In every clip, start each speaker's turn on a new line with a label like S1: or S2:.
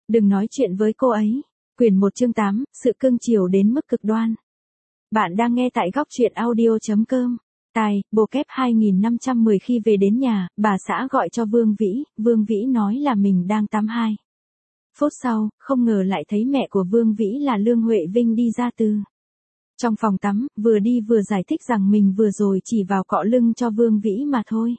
S1: Đừng nói chuyện với cô ấy. Quyển 1 chương 8, sự cưng chiều đến mức cực đoan. Bạn đang nghe tại góc truyện audio.com. Tài, bồ kép 2510 khi về đến nhà, bà xã gọi cho Vương Vĩ nói là mình đang tắm 2 phút sau, không ngờ lại thấy mẹ của Vương Vĩ là Lương Huệ Vinh đi ra từ trong phòng tắm, vừa đi vừa giải thích rằng mình vừa rồi chỉ vào cọ lưng cho Vương Vĩ mà thôi.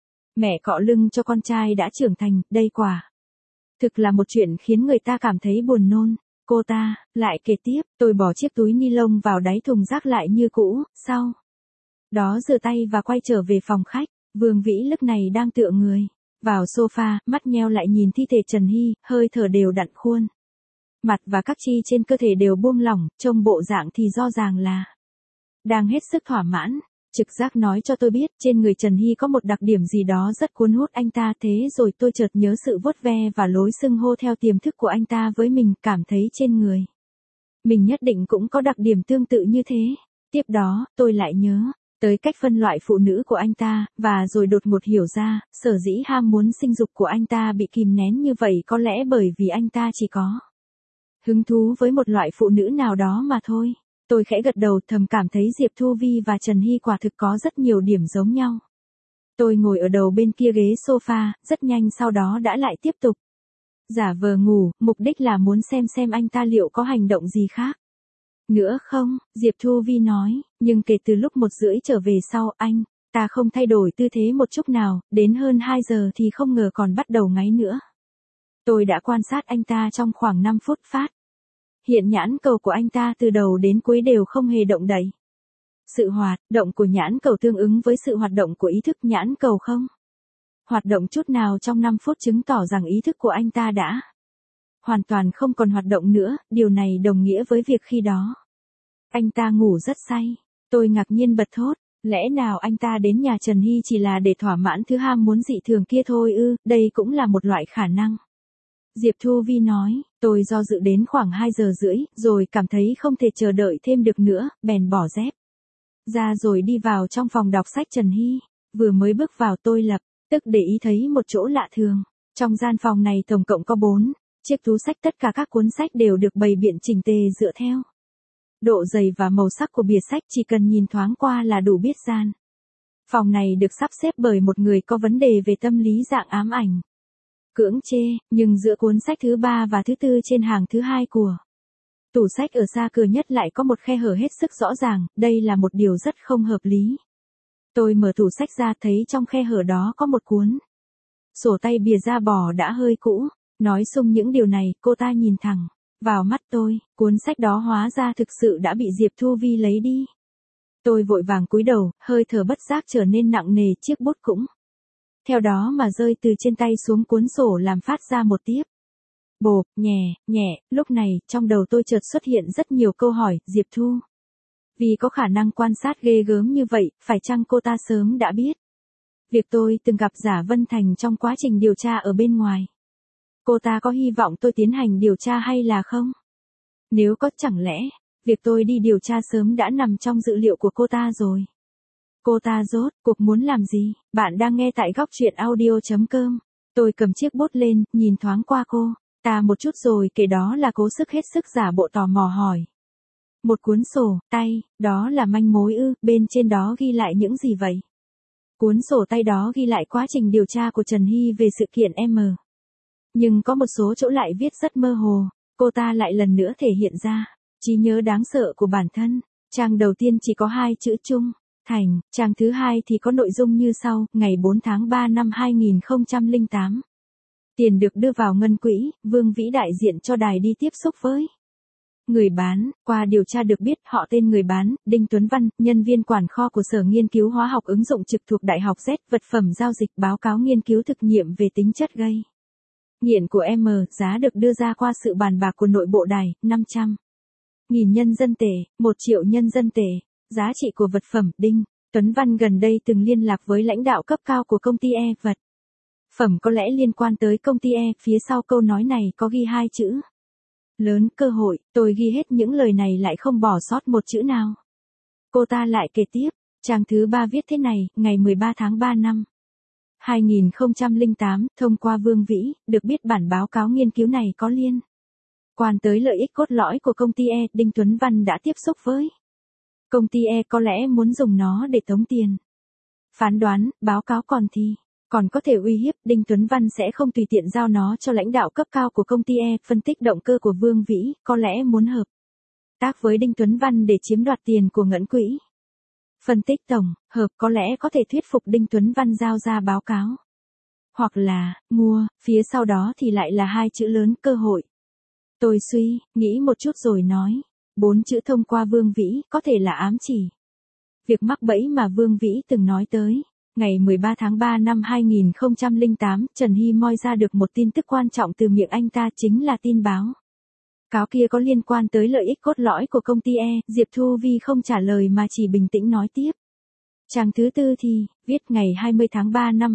S1: Mẹ cọ lưng cho con trai đã trưởng thành, đây quả thực là một chuyện khiến người ta cảm thấy buồn nôn. Cô ta lại kể tiếp, tôi bỏ chiếc túi ni lông vào đáy thùng rác lại như cũ, sau đó rửa tay và quay trở về phòng khách. Vương Vĩ lúc này đang tựa người vào sofa, mắt nheo lại nhìn thi thể Trần Hy, hơi thở đều đặn, khuôn mặt và các chi trên cơ thể đều buông lỏng, trông bộ dạng thì rõ ràng là đang hết sức thỏa mãn. Trực giác nói cho tôi biết, trên người Trần Hy có một đặc điểm gì đó rất cuốn hút anh ta, thế rồi tôi chợt nhớ sự vuốt ve và lối xưng hô theo tiềm thức của anh ta với mình, cảm thấy trên người mình nhất định cũng có đặc điểm tương tự như thế. Tiếp đó, tôi lại nhớ tới cách phân loại phụ nữ của anh ta, và rồi đột ngột hiểu ra, sở dĩ ham muốn sinh dục của anh ta bị kìm nén như vậy có lẽ bởi vì anh ta chỉ có hứng thú với một loại phụ nữ nào đó mà thôi. Tôi khẽ gật đầu, thầm cảm thấy Diệp Thu Vi và Trần Hy quả thực có rất nhiều điểm giống nhau. Tôi ngồi ở đầu bên kia ghế sofa, rất nhanh sau đó đã lại tiếp tục giả vờ ngủ, mục đích là muốn xem anh ta liệu có hành động gì khác nữa không. Diệp Thu Vi nói, nhưng kể từ lúc 1:30 trở về sau, anh ta không thay đổi tư thế một chút nào, đến hơn 2 giờ thì không ngờ còn bắt đầu ngáy nữa. Tôi đã quan sát anh ta trong khoảng 5 phút phát hiện nhãn cầu của anh ta từ đầu đến cuối đều không hề động đậy. Sự hoạt động của nhãn cầu tương ứng với sự hoạt động của ý thức, nhãn cầu không hoạt động chút nào trong 5 phút chứng tỏ rằng ý thức của anh ta đã hoàn toàn không còn hoạt động nữa, điều này đồng nghĩa với việc khi đó anh ta ngủ rất say. Tôi ngạc nhiên bật thốt, lẽ nào anh ta đến nhà Trần Hy chỉ là để thỏa mãn thứ ham muốn dị thường kia thôi ư? Đây cũng là một loại khả năng. Diệp Thu Vi nói, tôi do dự đến khoảng 2:30, rồi cảm thấy không thể chờ đợi thêm được nữa, bèn bỏ dép ra rồi đi vào trong phòng đọc sách Trần Hy. Vừa mới bước vào tôi lập tức để ý thấy một chỗ lạ thường. Trong gian phòng này tổng cộng có 4 chiếc túi sách, tất cả các cuốn sách đều được bày biện chỉnh tề dựa theo độ dày và màu sắc của bìa sách, chỉ cần nhìn thoáng qua là đủ biết gian phòng này được sắp xếp bởi một người có vấn đề về tâm lý dạng ám ảnh cưỡng chê. Nhưng giữa cuốn sách thứ 3 và thứ 4 trên hàng thứ 2 của tủ sách ở xa cửa nhất lại có một khe hở hết sức rõ ràng, đây là một điều rất không hợp lý. Tôi mở tủ sách ra, thấy trong khe hở đó có một cuốn sổ tay bìa da bò đã hơi cũ. Nói xung những điều này, cô ta nhìn thẳng vào mắt tôi, cuốn sách đó hóa ra thực sự đã bị Diệp Thu Vi lấy đi. Tôi vội vàng cúi đầu, hơi thở bất giác trở nên nặng nề, chiếc bút cũng theo đó mà rơi từ trên tay xuống cuốn sổ, làm phát ra một tiếng bộp nhẹ. Lúc này, trong đầu tôi chợt xuất hiện rất nhiều câu hỏi. Diệp Thu Vi có khả năng quan sát ghê gớm như vậy, phải chăng cô ta sớm đã biết việc tôi từng gặp Giả Vân Thành trong quá trình điều tra ở bên ngoài? Cô ta có hy vọng tôi tiến hành điều tra hay là không? Nếu có, chẳng lẽ việc tôi đi điều tra sớm đã nằm trong dự liệu của cô ta rồi? Cô ta rốt cuộc muốn làm gì? Bạn đang nghe tại góc truyện audio.com. Tôi cầm chiếc bút lên, nhìn thoáng qua cô ta một chút rồi kể đó là cố sức hết sức giả bộ tò mò hỏi. Một cuốn sổ tay, đó là manh mối ư? Bên trên đó ghi lại những gì vậy? Cuốn sổ tay đó ghi lại quá trình điều tra của Trần Hy về sự kiện M. Nhưng có một số chỗ lại viết rất mơ hồ. Cô ta lại lần nữa thể hiện ra trí nhớ đáng sợ của bản thân. Trang đầu tiên chỉ có 2 chữ Trung Thành, trang thứ 2 thì có nội dung như sau: ngày 4 tháng 3 năm 2008. Tiền được đưa vào ngân quỹ, Vương Vĩ đại diện cho đài đi tiếp xúc với người bán. Qua điều tra được biết họ tên người bán, Đinh Tuấn Văn, nhân viên quản kho của Sở Nghiên cứu Hóa học ứng dụng trực thuộc Đại học Z, vật phẩm giao dịch báo cáo nghiên cứu thực nghiệm về tính chất gây nghiện của M, giá được đưa ra qua sự bàn bạc của nội bộ đài, 500.000 nhân dân tệ, 1 triệu nhân dân tệ. Giá trị của vật phẩm, Đinh Tuấn Văn gần đây từng liên lạc với lãnh đạo cấp cao của công ty E, vật phẩm có lẽ liên quan tới công ty E, phía sau câu nói này có ghi 2 chữ lớn: cơ hội. Tôi ghi hết những lời này lại không bỏ sót một chữ nào. Cô ta lại kể tiếp, trang thứ 3 viết thế này: ngày 13 tháng 3 năm 2008, thông qua Vương Vĩ, được biết bản báo cáo nghiên cứu này có liên quan tới lợi ích cốt lõi của công ty E, Đinh Tuấn Văn đã tiếp xúc với công ty E có lẽ muốn dùng nó để tống tiền. Phán đoán, báo cáo còn có thể uy hiếp, Đinh Tuấn Văn sẽ không tùy tiện giao nó cho lãnh đạo cấp cao của công ty E, phân tích động cơ của Vương Vĩ, có lẽ muốn hợp tác với Đinh Tuấn Văn để chiếm đoạt tiền của Ngẫn Quỹ. Phân tích tổng hợp có lẽ có thể thuyết phục Đinh Tuấn Văn giao ra báo cáo. Hoặc là, mua, phía sau đó thì lại là hai chữ lớn, cơ hội. Tôi suy nghĩ một chút rồi nói. 4 chữ thông qua Vương Vĩ có thể là ám chỉ việc mắc bẫy mà Vương Vĩ từng nói tới. Ngày 13 tháng 3 năm 2008, Trần Hy moi ra được một tin tức quan trọng từ miệng anh ta, chính là tin báo cáo kia có liên quan tới lợi ích cốt lõi của công ty E. Diệp Thu Vi không trả lời mà chỉ bình tĩnh nói tiếp. Trang thứ tư thì, viết ngày 20 tháng 3 năm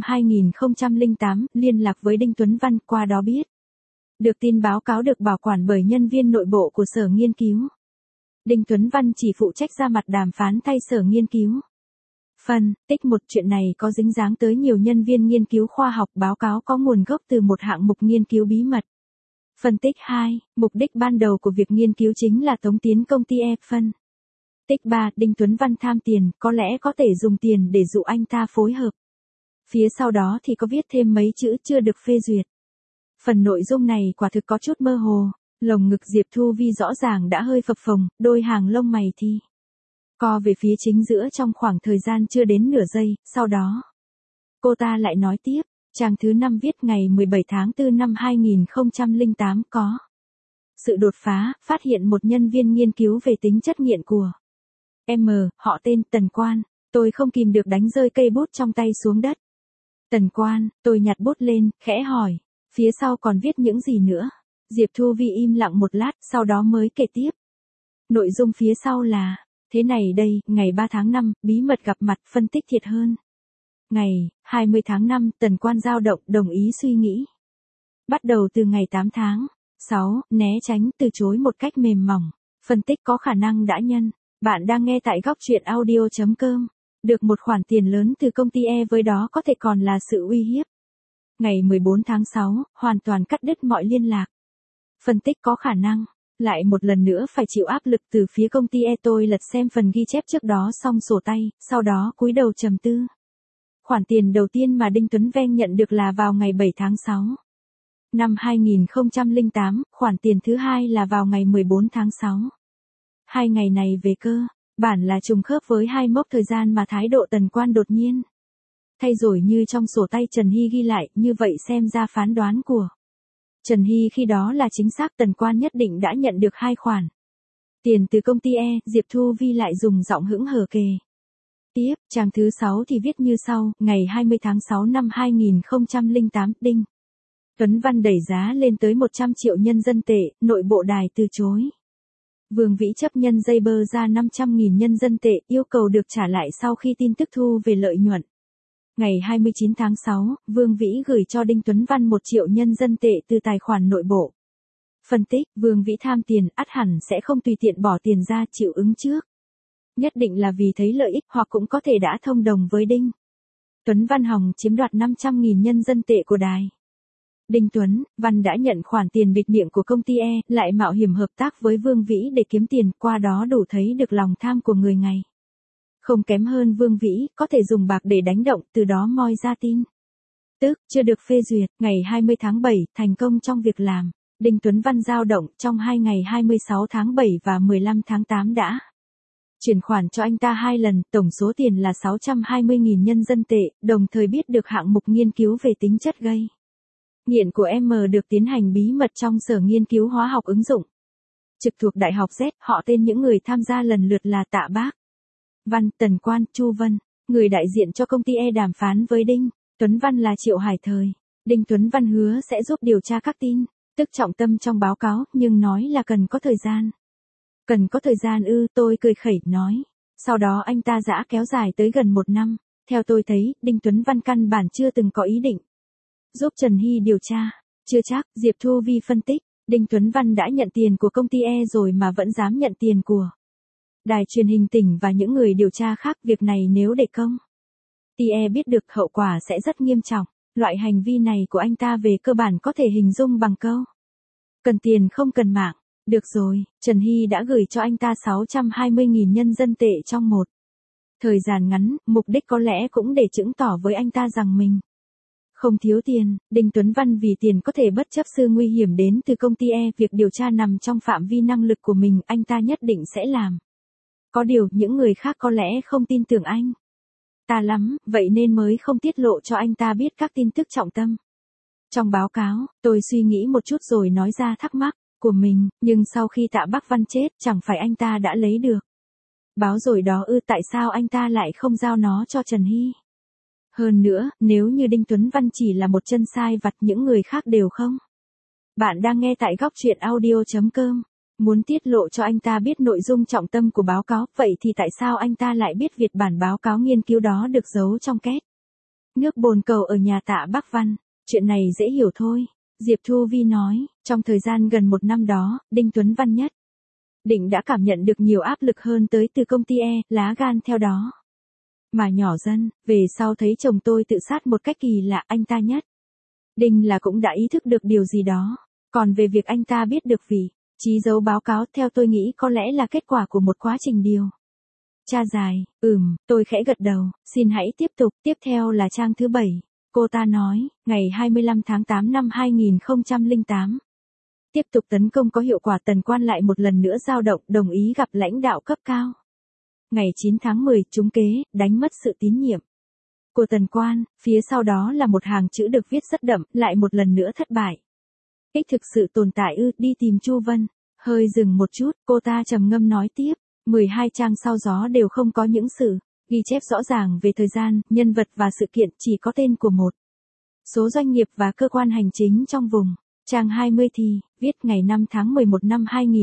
S1: 2008, liên lạc với Đinh Tuấn Văn, qua đó biết được tin báo cáo được bảo quản bởi nhân viên nội bộ của sở nghiên cứu. Đinh Tuấn Văn chỉ phụ trách ra mặt đàm phán thay sở nghiên cứu. Phân tích một, chuyện này có dính dáng tới nhiều nhân viên nghiên cứu khoa học, báo cáo có nguồn gốc từ một hạng mục nghiên cứu bí mật. Phân tích 2, mục đích ban đầu của việc nghiên cứu chính là tống tiến công ty E. Phân tích 3, Đinh Tuấn Văn tham tiền, có lẽ có thể dùng tiền để dụ anh ta phối hợp. Phía sau đó thì có viết thêm mấy chữ chưa được phê duyệt. Phần nội dung này quả thực có chút mơ hồ, lồng ngực Diệp Thu Vi rõ ràng đã hơi phập phồng, đôi hàng lông mày thì co về phía chính giữa trong khoảng thời gian chưa đến nửa giây, sau đó cô ta lại nói tiếp. Trang thứ 5 viết ngày 17 tháng 4 năm 2008 có sự đột phá, phát hiện một nhân viên nghiên cứu về tính chất nghiện của M, họ tên Tần Quan, tôi không kìm được đánh rơi cây bút trong tay xuống đất. Tần Quan, tôi nhặt bút lên, khẽ hỏi, phía sau còn viết những gì nữa? Diệp Thu Vi im lặng một lát, sau đó mới kể tiếp. Nội dung phía sau là, thế này đây, ngày 3 tháng 5, bí mật gặp mặt, phân tích thiệt hơn. Ngày 20 tháng 5, Tần Quan dao động, đồng ý suy nghĩ. Bắt đầu từ ngày 8 tháng 6, né tránh, từ chối một cách mềm mỏng. Phân tích có khả năng đã nhân. Bạn đang nghe tại góc truyện audio.com. Được một khoản tiền lớn từ công ty E, với đó có thể còn là sự uy hiếp. Ngày 14 tháng 6, hoàn toàn cắt đứt mọi liên lạc. Phân tích có khả năng lại một lần nữa phải chịu áp lực từ phía công ty E. Tôi lật xem phần ghi chép trước đó xong sổ tay, sau đó cúi đầu trầm tư. Khoản tiền đầu tiên mà Đinh Tuấn Văn nhận được là vào ngày 7 tháng 6 năm 2008, khoản tiền thứ hai là vào ngày 14 tháng 6. Hai ngày này về cơ bản là trùng khớp với hai mốc thời gian mà thái độ Tần Quan đột nhiên thay đổi như trong sổ tay Trần Hy ghi lại, như vậy xem ra phán đoán của Trần Hy khi đó là chính xác, Tần Quan nhất định đã nhận được hai khoản tiền từ công ty E. Diệp Thu Vi lại dùng giọng hững hờ kề tiếp. Trang thứ 6 thì viết như sau, ngày 20 tháng 6 năm 2008, Đinh Tuấn Văn đẩy giá lên tới 100 triệu nhân dân tệ, nội bộ đài từ chối. Vương Vĩ chấp nhân dây bơ ra 500.000 nhân dân tệ, yêu cầu được trả lại sau khi tin tức thu về lợi nhuận. Ngày 29 tháng 6, Vương Vĩ gửi cho Đinh Tuấn Văn 1 triệu nhân dân tệ từ tài khoản nội bộ. Phân tích, Vương Vĩ tham tiền, ắt hẳn sẽ không tùy tiện bỏ tiền ra chịu ứng trước. Nhất định là vì thấy lợi ích, hoặc cũng có thể đã thông đồng với Đinh Tuấn Văn hòng chiếm đoạt 500.000 nhân dân tệ của đài. Đinh Tuấn Văn đã nhận khoản tiền bịt miệng của công ty E, lại mạo hiểm hợp tác với Vương Vĩ để kiếm tiền, qua đó đủ thấy được lòng tham của người ngày. Không kém hơn Vương Vĩ, có thể dùng bạc để đánh động, từ đó moi ra tin tức chưa được phê duyệt. Ngày 20 tháng 7, thành công trong việc làm. Đinh Tuấn Văn dao động, trong hai ngày 26 tháng 7 và 15 tháng 8 đã chuyển khoản cho anh ta 2 lần, tổng số tiền là 620.000 nhân dân tệ, đồng thời biết được hạng mục nghiên cứu về tính chất gây nghiện của M được tiến hành bí mật trong sở nghiên cứu hóa học ứng dụng trực thuộc Đại học Z. Họ tên những người tham gia lần lượt là Tạ Bác Văn, Tần Quan, Chu Vân. Người đại diện cho công ty E đàm phán với Đinh Tuấn Văn là Triệu Hải Thời. Đinh Tuấn Văn hứa sẽ giúp điều tra các tin tức trọng tâm trong báo cáo, nhưng nói là cần có thời gian. Cần có thời gian ư? Tôi cười khẩy nói. Sau đó anh ta giã kéo dài tới gần 1 năm. Theo tôi thấy, Đinh Tuấn Văn căn bản chưa từng có ý định giúp Trần Hy điều tra. Chưa chắc, Diệp Thu Vi phân tích. Đinh Tuấn Văn đã nhận tiền của công ty E rồi mà vẫn dám nhận tiền của đài truyền hình tỉnh và những người điều tra khác. Việc này nếu để công Tie biết được hậu quả sẽ rất nghiêm trọng. Loại hành vi này của anh ta về cơ bản có thể hình dung bằng câu: cần tiền không cần mạng. Được rồi, Trần Hy đã gửi cho anh ta 620.000 nhân dân tệ trong một thời gian ngắn, mục đích có lẽ cũng để chứng tỏ với anh ta rằng mình không thiếu tiền. Đinh Tuấn Văn vì tiền có thể bất chấp sự nguy hiểm đến từ công ty E, việc điều tra nằm trong phạm vi năng lực của mình, anh ta nhất định sẽ làm. Có điều, những người khác có lẽ không tin tưởng anh ta lắm, vậy nên mới không tiết lộ cho anh ta biết các tin tức trọng tâm. Trong báo cáo, tôi suy nghĩ một chút rồi nói ra thắc mắc của mình, nhưng sau khi Tạ Bắc Văn chết, chẳng phải anh ta đã lấy được báo rồi đó ư, tại sao anh ta lại không giao nó cho Trần Hy? Hơn nữa, nếu như Đinh Tuấn Văn chỉ là một chân sai vặt, những người khác đều không. Bạn đang nghe tại góc truyện audio.com. Muốn tiết lộ cho anh ta biết nội dung trọng tâm của báo cáo, vậy thì tại sao anh ta lại biết việc bản báo cáo nghiên cứu đó được giấu trong két nước bồn cầu ở nhà Tạ Bắc Văn? Chuyện này dễ hiểu thôi. Diệp Thu Vi nói, trong thời gian gần một năm đó, Đinh Tuấn Văn nhất định đã cảm nhận được nhiều áp lực hơn tới từ công ty E, lá gan theo đó mà nhỏ dần. Về sau thấy chồng tôi tự sát một cách kỳ lạ, anh ta nhất định là cũng đã ý thức được điều gì đó. Còn về việc anh ta biết được vị trí giấu báo cáo, theo tôi nghĩ có lẽ là kết quả của một quá trình điều tra dài. Tôi khẽ gật đầu, xin hãy tiếp tục. Tiếp theo là trang thứ 7. Cô ta nói, ngày 25 tháng 8 năm 2008. Tiếp tục tấn công có hiệu quả, Tần Quan lại một lần nữa dao động, đồng ý gặp lãnh đạo cấp cao. Ngày 9 tháng 10, trúng kế, đánh mất sự tín nhiệm của Tần Quan, phía sau đó là một hàng chữ được viết rất đậm, lại một lần nữa thất bại. Ích thực sự tồn tại ư, đi tìm Chu Vân. Hơi dừng một chút, cô ta trầm ngâm nói tiếp, 12 trang sau gió đều không có những sự ghi chép rõ ràng về thời gian, nhân vật và sự kiện, chỉ có tên của một số doanh nghiệp và cơ quan hành chính trong vùng. Trang 20 thì, viết ngày 5 tháng 11 năm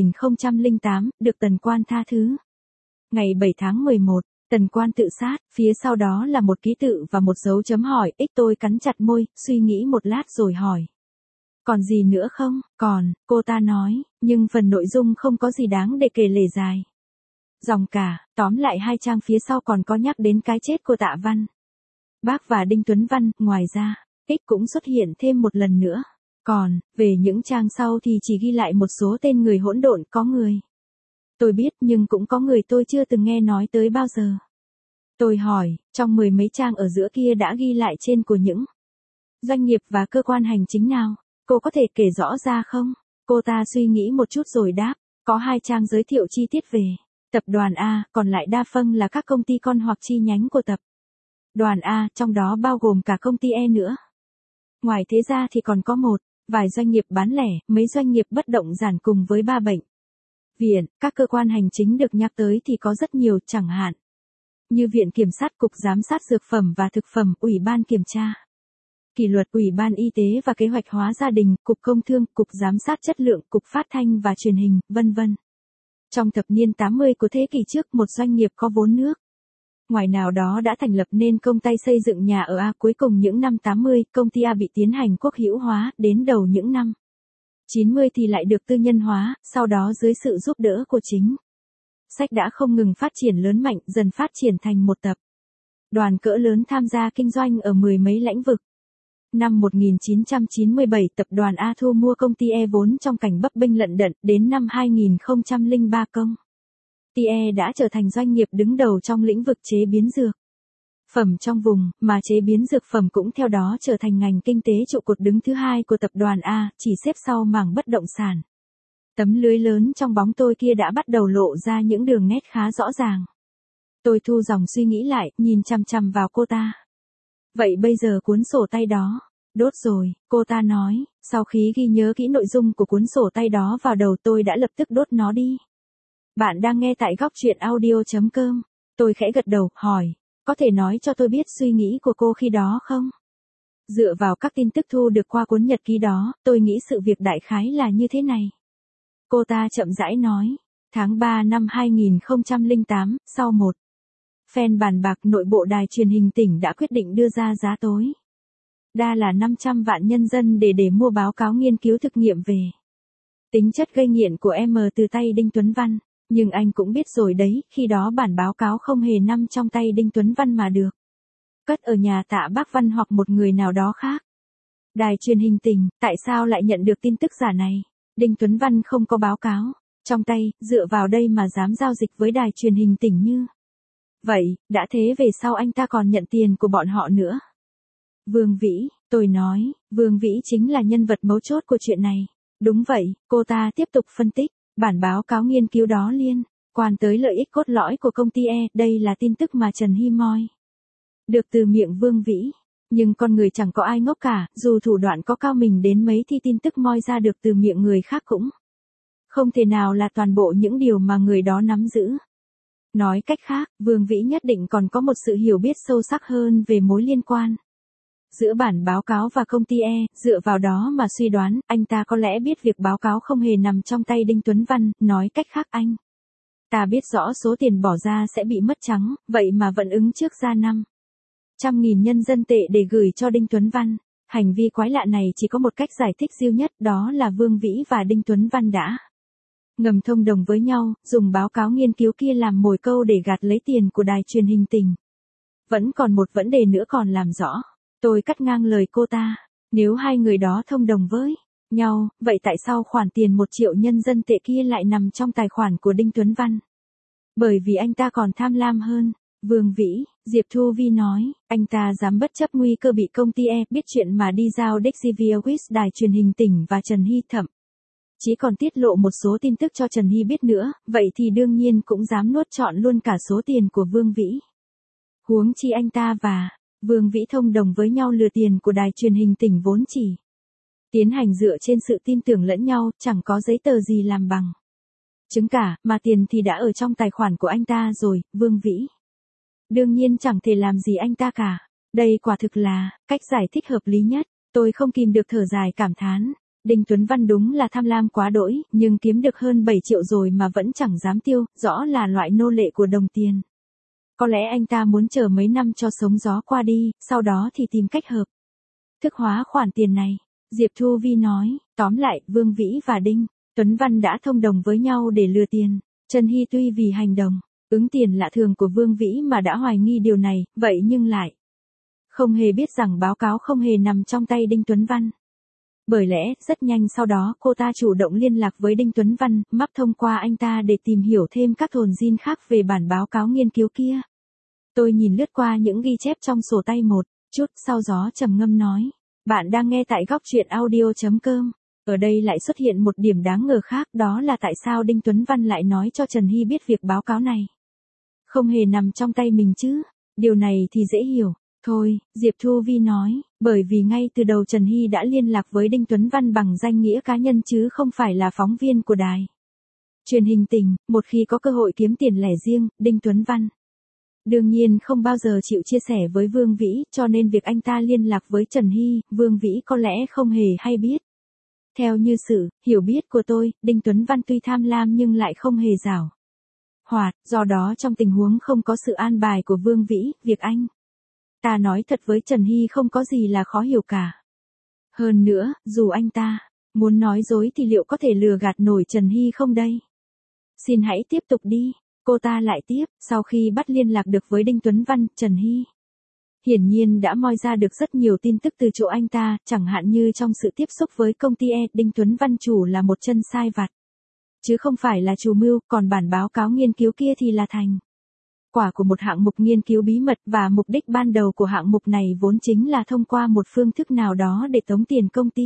S1: 2008, được Tần Quan tha thứ. Ngày 7 tháng 11, Tần Quan tự sát, phía sau đó là một ký tự và một dấu chấm hỏi. Tôi cắn chặt môi, suy nghĩ một lát rồi hỏi, còn gì nữa không? Còn, cô ta nói, nhưng phần nội dung không có gì đáng để kể lể dài dòng cả. Tóm lại, 2 trang phía sau còn có nhắc đến cái chết của Tạ Văn Bác và Đinh Tuấn Văn. Ngoài ra, cũng xuất hiện thêm một lần nữa. Còn, về những trang sau thì chỉ ghi lại một số tên người hỗn độn, có người tôi biết nhưng cũng có người tôi chưa từng nghe nói tới bao giờ. Tôi hỏi, trong 10 mấy trang ở giữa kia đã ghi lại trên của những doanh nghiệp và cơ quan hành chính nào? Cô có thể kể rõ ra không? Cô ta suy nghĩ một chút rồi đáp, có 2 trang giới thiệu chi tiết về tập đoàn A, còn lại đa phần là các công ty con hoặc chi nhánh của tập đoàn A, trong đó bao gồm cả công ty E nữa. Ngoài thế ra thì còn có một vài doanh nghiệp bán lẻ, mấy doanh nghiệp bất động sản cùng với 3 bệnh viện. Các cơ quan hành chính được nhắc tới thì có rất nhiều, chẳng hạn như Viện Kiểm sát, Cục Giám sát Dược phẩm và Thực phẩm, Ủy ban Kiểm tra Kỷ luật, Ủy ban Y tế và Kế hoạch hóa gia đình, Cục Công Thương, Cục Giám sát Chất lượng, Cục Phát thanh và Truyền hình, vân vân. Trong thập niên 80 của thế kỷ trước, một doanh nghiệp có vốn nước ngoài nào đó đã thành lập nên công ty xây dựng nhà ở A. Cuối cùng những năm 80, công ty A bị tiến hành quốc hữu hóa, đến đầu những năm 90 thì lại được tư nhân hóa, sau đó dưới sự giúp đỡ của chính sách đã không ngừng phát triển lớn mạnh, dần phát triển thành một tập đoàn cỡ lớn tham gia kinh doanh ở 10 mấy lĩnh vực. Năm 1997, tập đoàn A thu mua công ty E vốn trong cảnh bấp bênh lận đận, đến năm 2003 công ty E đã trở thành doanh nghiệp đứng đầu trong lĩnh vực chế biến dược phẩm trong vùng, mà chế biến dược phẩm cũng theo đó trở thành ngành kinh tế trụ cột đứng thứ 2 của tập đoàn A, chỉ xếp sau mảng bất động sản. Tấm lưới lớn trong bóng tôi kia đã bắt đầu lộ ra những đường nét khá rõ ràng. Tôi thu dòng suy nghĩ lại, nhìn chằm chằm vào cô ta. Vậy bây giờ cuốn sổ tay đó, đốt rồi, cô ta nói, sau khi ghi nhớ kỹ nội dung của cuốn sổ tay đó vào đầu tôi đã lập tức đốt nó đi. Bạn đang nghe tại góc truyện audio.com. Tôi khẽ gật đầu, hỏi, có thể nói cho tôi biết suy nghĩ của cô khi đó không? Dựa vào các tin tức thu được qua cuốn nhật ký đó, tôi nghĩ sự việc đại khái là như thế này. Cô ta chậm rãi nói, tháng 3 năm 2008, sau một phen bàn bạc, nội bộ đài truyền hình tỉnh đã quyết định đưa ra giá tối đa là 500 vạn nhân dân để mua báo cáo nghiên cứu thực nghiệm về tính chất gây nghiện của M từ tay Đinh Tuấn Văn. Nhưng anh cũng biết rồi đấy, khi đó bản báo cáo không hề nằm trong tay Đinh Tuấn Văn mà được cất ở nhà Tạ Bác Văn hoặc một người nào đó khác. Đài truyền hình tỉnh, tại sao lại nhận được tin tức giả này? Đinh Tuấn Văn không có báo cáo trong tay, dựa vào đây mà dám giao dịch với đài truyền hình tỉnh như vậy, đã thế về sau anh ta còn nhận tiền của bọn họ nữa. Vương Vĩ, tôi nói, Vương Vĩ chính là nhân vật mấu chốt của chuyện này. Đúng vậy, cô ta tiếp tục phân tích, bản báo cáo nghiên cứu đó liên quan tới lợi ích cốt lõi của công ty đây là tin tức mà Trần Hy moi được từ miệng Vương Vĩ. Nhưng con người chẳng có ai ngốc cả, dù thủ đoạn có cao mình đến mấy thì tin tức moi ra được từ miệng người khác cũng không thể nào là toàn bộ những điều mà người đó nắm giữ. Nói cách khác, Vương Vĩ nhất định còn có một sự hiểu biết sâu sắc hơn về mối liên quan giữa bản báo cáo và công ty dựa vào đó mà suy đoán, anh ta có lẽ biết việc báo cáo không hề nằm trong tay Đinh Tuấn Văn, nói cách khác anh ta biết rõ số tiền bỏ ra sẽ bị mất trắng, vậy mà vẫn ứng trước ra 500.000 nhân dân tệ để gửi cho Đinh Tuấn Văn. Hành vi quái lạ này chỉ có một cách giải thích duy nhất, đó là Vương Vĩ và Đinh Tuấn Văn đã ngầm thông đồng với nhau, dùng báo cáo nghiên cứu kia làm mồi câu để gạt lấy tiền của đài truyền hình tỉnh. Vẫn còn một vấn đề nữa còn làm rõ. Tôi cắt ngang lời cô ta. Nếu hai người đó thông đồng với nhau, vậy tại sao khoản tiền 1 triệu nhân dân tệ kia lại nằm trong tài khoản của Đinh Tuấn Văn? Bởi vì anh ta còn tham lam hơn. Vương Vĩ, Diệp Thu Vi nói, anh ta dám bất chấp nguy cơ bị công ty biết chuyện mà đi giao Dexiviewis đài truyền hình tỉnh và Trần Hy thậm chí còn tiết lộ một số tin tức cho Trần Hy biết nữa, vậy thì đương nhiên cũng dám nuốt trọn luôn cả số tiền của Vương Vĩ. Huống chi anh ta và Vương Vĩ thông đồng với nhau lừa tiền của đài truyền hình tỉnh vốn chỉ tiến hành dựa trên sự tin tưởng lẫn nhau, chẳng có giấy tờ gì làm bằng chứng cả, mà tiền thì đã ở trong tài khoản của anh ta rồi. Vương Vĩ đương nhiên chẳng thể làm gì anh ta cả. Đây quả thực là cách giải thích hợp lý nhất. Tôi không kìm được thở dài cảm thán. Đinh Tuấn Văn đúng là tham lam quá đỗi, nhưng kiếm được hơn 7 triệu rồi mà vẫn chẳng dám tiêu, rõ là loại nô lệ của đồng tiền. Có lẽ anh ta muốn chờ mấy năm cho sống gió qua đi, sau đó thì tìm cách hợp thức hóa khoản tiền này. Diệp Thu Vi nói, tóm lại, Vương Vĩ và Đinh Tuấn Văn đã thông đồng với nhau để lừa tiền. Trần Hy tuy vì hành động ứng tiền lạ thường của Vương Vĩ mà đã hoài nghi điều này, vậy nhưng lại không hề biết rằng báo cáo không hề nằm trong tay Đinh Tuấn Văn. Bởi lẽ, rất nhanh sau đó cô ta chủ động liên lạc với Đinh Tuấn Văn, map thông qua anh ta để tìm hiểu thêm các thồn zin khác về bản báo cáo nghiên cứu kia. Tôi nhìn lướt qua những ghi chép trong sổ tay một chút, sau đó trầm ngâm nói. Bạn đang nghe tại góc truyện audio.com. Ở đây lại xuất hiện một điểm đáng ngờ khác, đó là tại sao Đinh Tuấn Văn lại nói cho Trần Hy biết việc báo cáo này không hề nằm trong tay mình chứ. Điều này thì dễ hiểu. Thôi, Diệp Thu Vi nói, bởi vì ngay từ đầu Trần Hy đã liên lạc với Đinh Tuấn Văn bằng danh nghĩa cá nhân chứ không phải là phóng viên của đài truyền hình tỉnh. Một khi có cơ hội kiếm tiền lẻ riêng, Đinh Tuấn Văn đương nhiên không bao giờ chịu chia sẻ với Vương Vĩ, cho nên việc anh ta liên lạc với Trần Hy, Vương Vĩ có lẽ không hề hay biết. Theo như sự hiểu biết của tôi, Đinh Tuấn Văn tuy tham lam nhưng lại không hề giảo hoạt, do đó trong tình huống không có sự an bài của Vương Vĩ, việc anh ta nói thật với Trần Hy không có gì là khó hiểu cả. Hơn nữa, dù anh ta muốn nói dối thì liệu có thể lừa gạt nổi Trần Hy không đây? Xin hãy tiếp tục đi. Cô ta lại tiếp, sau khi bắt liên lạc được với Đinh Tuấn Văn, Trần Hy hiển nhiên đã moi ra được rất nhiều tin tức từ chỗ anh ta, chẳng hạn như trong sự tiếp xúc với công ty Đinh Tuấn Văn chủ là một chân sai vặt, chứ không phải là chủ mưu, còn bản báo cáo nghiên cứu kia thì là thành quả của một hạng mục nghiên cứu bí mật, và mục đích ban đầu của hạng mục này vốn chính là thông qua một phương thức nào đó để tống tiền công ty.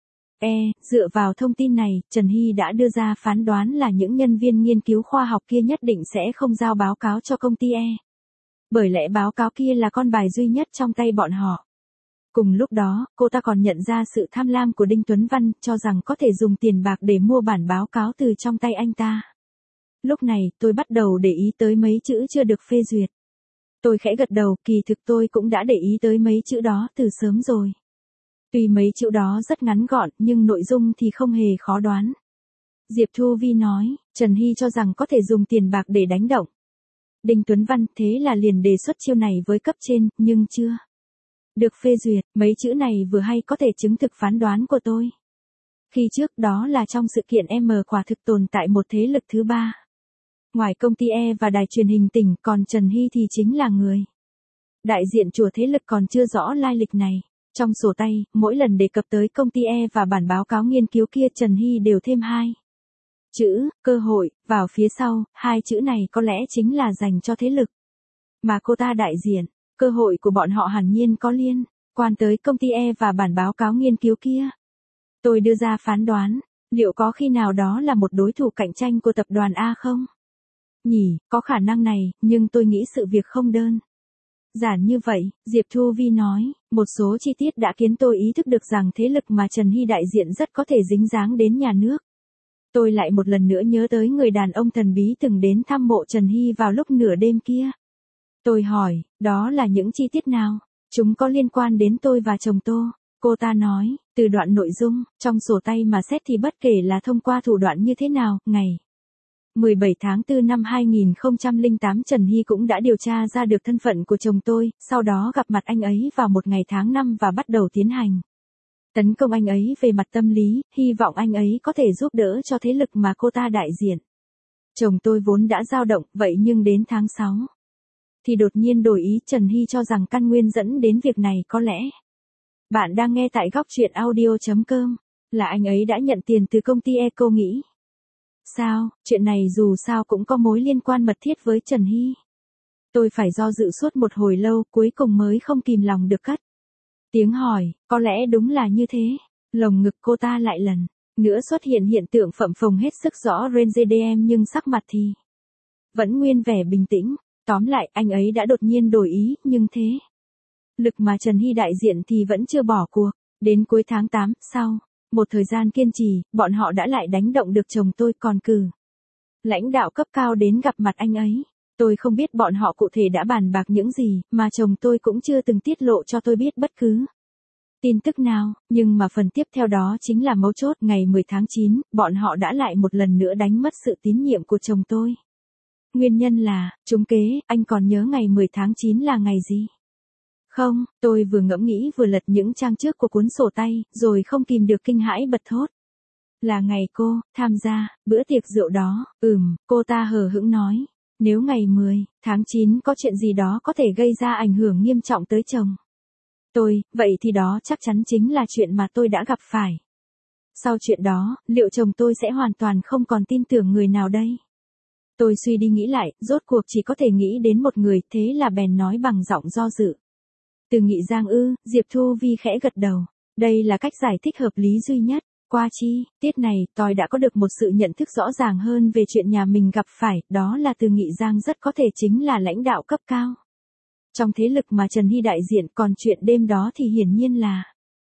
S1: Dựa vào thông tin này, Trần Hy đã đưa ra phán đoán là những nhân viên nghiên cứu khoa học kia nhất định sẽ không giao báo cáo cho công ty bởi lẽ báo cáo kia là con bài duy nhất trong tay bọn họ. Cùng lúc đó, cô ta còn nhận ra sự tham lam của Đinh Tuấn Văn, cho rằng có thể dùng tiền bạc để mua bản báo cáo từ trong tay anh ta. Lúc này, tôi bắt đầu để ý tới mấy chữ chưa được phê duyệt. Tôi khẽ gật đầu, kỳ thực tôi cũng đã để ý tới mấy chữ đó từ sớm rồi. Tuy mấy chữ đó rất ngắn gọn, nhưng nội dung thì không hề khó đoán. Diệp Thu Vi nói, Trần Hy cho rằng có thể dùng tiền bạc để đánh động Đinh Tuấn Văn, thế là liền đề xuất chiêu này với cấp trên, nhưng chưa được phê duyệt. Mấy chữ này vừa hay có thể chứng thực phán đoán của tôi. Khi trước đó là trong sự kiện quả thực tồn tại một thế lực thứ ba. Ngoài công ty và đài truyền hình tỉnh, còn Trần Hy thì chính là người Đại diện chùa thế lực còn chưa rõ lai lịch này. Trong sổ tay, mỗi lần đề cập tới công ty E và bản báo cáo nghiên cứu kia Trần Hy đều thêm 2 chữ, cơ hội, vào phía sau, 2 chữ này có lẽ chính là dành cho thế lực mà cô ta đại diện. Cơ hội của bọn họ hẳn nhiên có liên quan tới công ty E và bản báo cáo nghiên cứu kia. Tôi đưa ra phán đoán, liệu có khi nào đó là một đối thủ cạnh tranh của tập đoàn A không? Nhỉ, có khả năng này, nhưng tôi nghĩ sự việc không đơn giản như vậy, Diệp Thu Vi nói, một số chi tiết đã khiến tôi ý thức được rằng thế lực mà Trần Hy đại diện rất có thể dính dáng đến nhà nước. Tôi lại một lần nữa nhớ tới người đàn ông thần bí từng đến thăm mộ Trần Hy vào lúc nửa đêm kia. Tôi hỏi, đó là những chi tiết nào? Chúng có liên quan đến tôi và chồng Tô. Cô ta nói, từ đoạn nội dung, trong sổ tay mà xét thì bất kể là thông qua thủ đoạn như thế nào, ngày 17 tháng 4 năm 2008 Trần Hy cũng đã điều tra ra được thân phận của chồng tôi, sau đó gặp mặt anh ấy vào một ngày tháng 5 và bắt đầu tiến hành tấn công anh ấy về mặt tâm lý, hy vọng anh ấy có thể giúp đỡ cho thế lực mà cô ta đại diện. Chồng tôi vốn đã dao động, vậy nhưng đến tháng 6 thì đột nhiên đổi ý. Trần Hy cho rằng căn nguyên dẫn đến việc này có lẽ. Bạn đang nghe tại góc truyện audio.com, là anh ấy đã nhận tiền từ công ty E. Cô nghĩ sao, chuyện này dù sao cũng có mối liên quan mật thiết với Trần Hy. Tôi phải do dự suốt một hồi lâu, cuối cùng mới không kìm lòng được cất tiếng hỏi, có lẽ đúng là như thế. Lồng ngực cô ta lại lần nữa xuất hiện hiện tượng phập phồng hết sức rõ RNGDM, nhưng sắc mặt thì vẫn nguyên vẻ bình tĩnh. Tóm lại, anh ấy đã đột nhiên đổi ý, nhưng thế lực mà Trần Hy đại diện thì vẫn chưa bỏ cuộc. Đến cuối tháng 8, sau một thời gian kiên trì, bọn họ đã lại đánh động được chồng tôi, còn cử lãnh đạo cấp cao đến gặp mặt anh ấy. Tôi không biết bọn họ cụ thể đã bàn bạc những gì, mà chồng tôi cũng chưa từng tiết lộ cho tôi biết bất cứ tin tức nào, nhưng mà phần tiếp theo đó chính là mấu chốt. Ngày 10 tháng 9, bọn họ đã lại một lần nữa đánh mất sự tín nhiệm của chồng tôi. Nguyên nhân là, trúng kế. Anh còn nhớ ngày 10 tháng 9 là ngày gì? Không, tôi vừa ngẫm nghĩ vừa lật những trang trước của cuốn sổ tay, rồi không kìm được kinh hãi bật thốt. Là ngày cô tham gia bữa tiệc rượu đó. Cô ta hờ hững nói. Nếu ngày 10 tháng 9 có chuyện gì đó có thể gây ra ảnh hưởng nghiêm trọng tới chồng tôi, vậy thì đó chắc chắn chính là chuyện mà tôi đã gặp phải. Sau chuyện đó, liệu chồng tôi sẽ hoàn toàn không còn tin tưởng người nào đây? Tôi suy đi nghĩ lại, rốt cuộc chỉ có thể nghĩ đến một người, thế là bèn nói bằng giọng do dự. Từ Nghị Giang ư? Diệp Thu Vi khẽ gật đầu. Đây là cách giải thích hợp lý duy nhất. Qua chi tiết này, tôi đã có được một sự nhận thức rõ ràng hơn về chuyện nhà mình gặp phải, đó là Từ Nghị Giang rất có thể chính là lãnh đạo cấp cao trong thế lực mà Trần Hy đại diện, còn chuyện đêm đó thì hiển nhiên là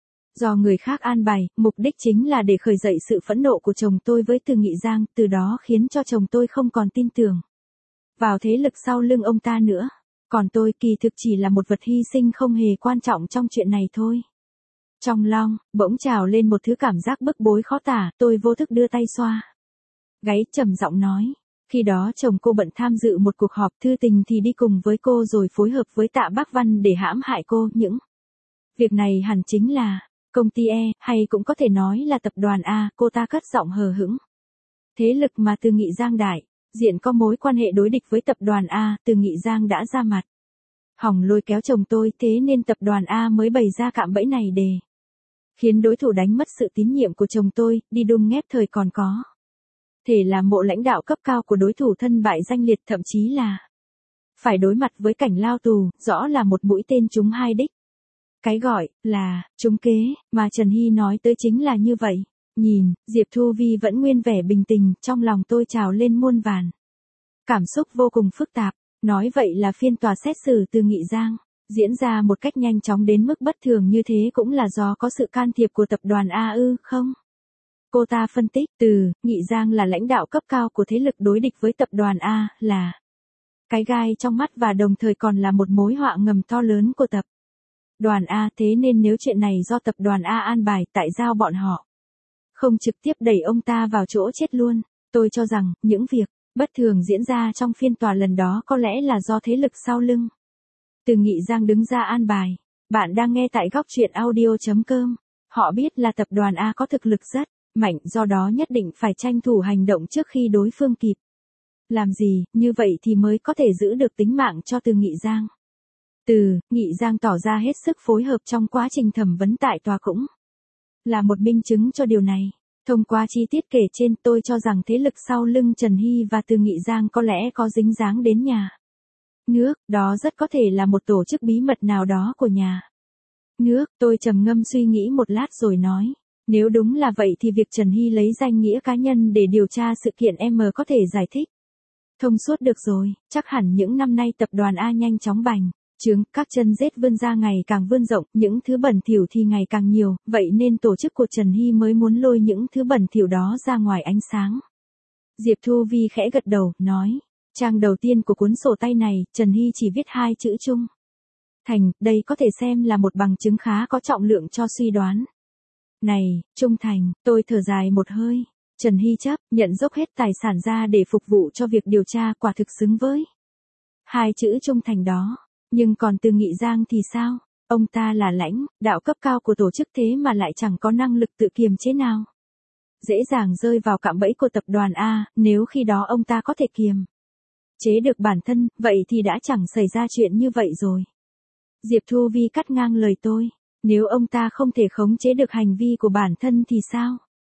S1: do người khác an bài, mục đích chính là để khơi dậy sự phẫn nộ của chồng tôi với Từ Nghị Giang, từ đó khiến cho chồng tôi không còn tin tưởng vào thế lực sau lưng ông ta nữa. Còn tôi kỳ thực chỉ là một vật hy sinh không hề quan trọng trong chuyện này thôi. Trong lòng, bỗng trào lên một thứ cảm giác bức bối khó tả, tôi vô thức đưa tay xoa gáy, trầm giọng nói. Khi đó chồng cô bận tham dự một cuộc họp, Thư Tình thì đi cùng với cô rồi phối hợp với Tạ Bác Văn để hãm hại cô. Những việc này hẳn chính là công ty E, hay cũng có thể nói là tập đoàn A. Cô ta cất giọng hờ hững. Thế lực mà Từ Nghị Giang đại diện có mối quan hệ đối địch với tập đoàn A. Từ Nghị Giang đã ra mặt hỏng lôi kéo chồng tôi, thế nên tập đoàn A mới bày ra cạm bẫy này để khiến đối thủ đánh mất sự tín nhiệm của chồng tôi, đi đung ghép thời còn có thể là mộ lãnh đạo cấp cao của đối thủ thân bại danh liệt, thậm chí là phải đối mặt với cảnh lao tù, rõ là một mũi tên trúng hai đích. Cái gọi là trúng kế mà Trần Hy nói tới chính là như vậy. Nhìn Diệp Thu Vi vẫn nguyên vẻ bình tĩnh, trong lòng tôi trào lên muôn vàn cảm xúc vô cùng phức tạp. Nói vậy là phiên tòa xét xử Từ Nghị Giang diễn ra một cách nhanh chóng đến mức bất thường như thế cũng là do có sự can thiệp của tập đoàn A ư? Không. Cô ta phân tích, Từ Nghị Giang là lãnh đạo cấp cao của thế lực đối địch với tập đoàn A, là cái gai trong mắt và đồng thời còn là một mối họa ngầm to lớn của tập đoàn A, thế nên nếu chuyện này do tập đoàn A an bài, tại sao bọn họ không trực tiếp đẩy ông ta vào chỗ chết luôn? Tôi cho rằng, những việc bất thường diễn ra trong phiên tòa lần đó có lẽ là do thế lực sau lưng Từ Nghị Giang đứng ra an bài. Bạn đang nghe tại góc truyện audio.com. Họ biết là tập đoàn A có thực lực rất mạnh, do đó nhất định phải tranh thủ hành động trước khi đối phương kịp làm gì, như vậy thì mới có thể giữ được tính mạng cho Từ Nghị Giang. Nghị Giang tỏ ra hết sức phối hợp trong quá trình thẩm vấn tại tòa cũng là một minh chứng cho điều này. Thông qua chi tiết kể trên tôi cho rằng thế lực sau lưng Trần Hy và Từ Nghị Giang có lẽ có dính dáng đến nhà nước, đó rất có thể là một tổ chức bí mật nào đó của nhà nước. Tôi trầm ngâm suy nghĩ một lát rồi nói, nếu đúng là vậy thì việc Trần Hy lấy danh nghĩa cá nhân để điều tra sự kiện M có thể giải thích thông suốt được rồi, chắc hẳn những năm nay tập đoàn A nhanh chóng bành trướng, các chân rết vươn ra ngày càng vươn rộng, những thứ bẩn thỉu thì ngày càng nhiều, vậy nên tổ chức của Trần Hy mới muốn lôi những thứ bẩn thỉu đó ra ngoài ánh sáng. Diệp Thu Vi khẽ gật đầu, nói, trang đầu tiên của cuốn sổ tay này, Trần Hy chỉ viết 2 chữ trung thành, đây có thể xem là một bằng chứng khá có trọng lượng cho suy đoán này. Trung thành, tôi thở dài một hơi. Trần Hy chấp nhận dốc hết tài sản ra để phục vụ cho việc điều tra, quả thực xứng với 2 chữ trung thành đó. Nhưng còn Từ Nghị Giang thì sao? Ông ta là lãnh đạo cấp cao của tổ chức thế mà lại chẳng có năng lực tự kiềm chế nào. Dễ dàng rơi vào cạm bẫy của tập đoàn A, nếu khi đó ông ta có thể kiềm chế được bản thân, vậy thì đã chẳng xảy ra chuyện như vậy rồi. Diệp Thu Vi cắt ngang lời tôi. Nếu ông ta không thể khống chế được hành vi của bản thân thì sao?